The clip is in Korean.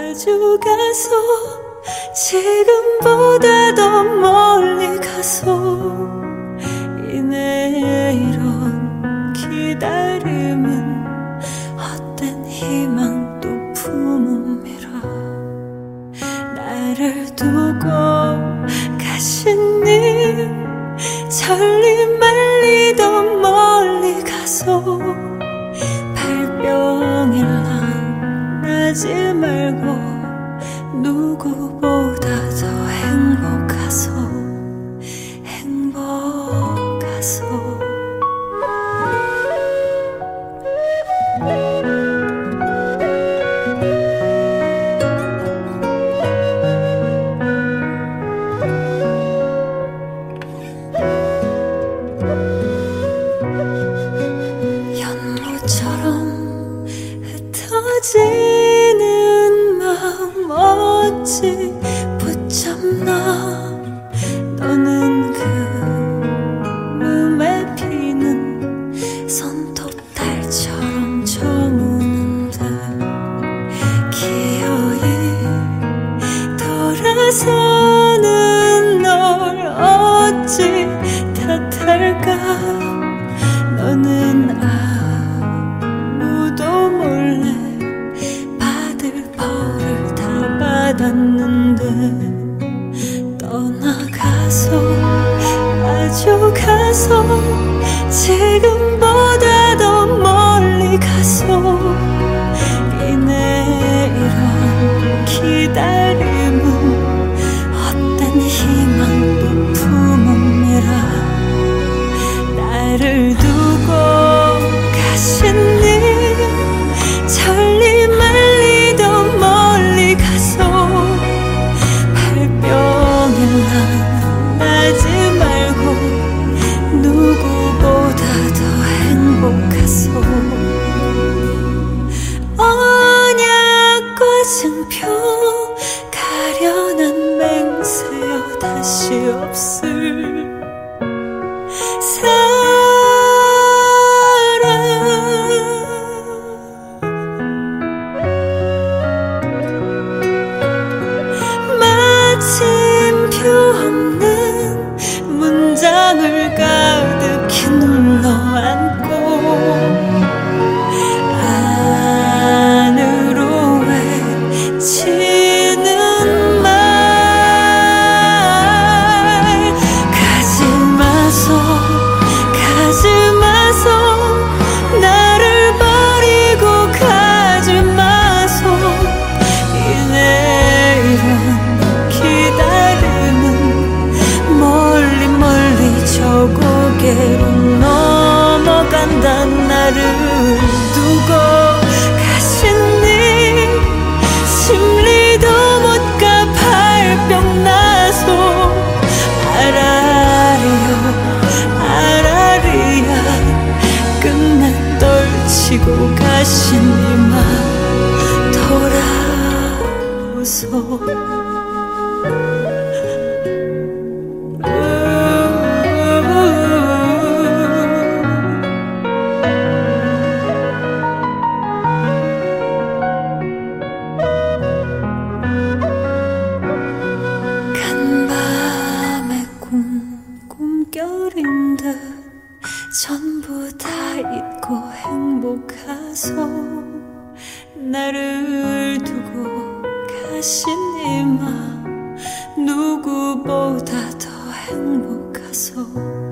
가져가서 지금보다 더 멀리 가서 이내 이런 기다림은 헛된 희망도 품음이라 나를 두고 가시니 천리 말리 더 멀리 가서 발병일랑 나지 말고 누구보다 더 행복하소 행복하소 연못처럼 흩어지는 마음 어찌 붙잡나 너는 그 몸에 피는 손톱달처럼 저무는데 기어이 돌아서는 널 어찌 탓할까 너는 아무도 몰래 받을 벌을 다 받았는데 떠나가서 아주 가서 지금보다 더 멀리 가서 이내 이런 기다림은 헛된 희망도 품음이라 나를 두고 가시니 천리 말리 더 멀리 가서 발병일랑 나지 말고 누구보다 더 행복하소 언약꽃은 펴 가련한 맹세여 다시 없을 마침표 없는 문장을 가득히 눌러안고 안으로 외치는 말 가지 마소 가지 마소 나를 버리고 가지 마소 이내 이런 기다림은 멀리 멀리 저 고개로 넘어간단 나를 두고 가시니 심리도 못 가 발병 나서 아라리요 아라리야 끝내 떨치고 가시니만 돌아오소 간밤의 꿈결인 듯 전부 다 잊고 행복하소 나를 두고 가시니마 누구보다 더 행복하소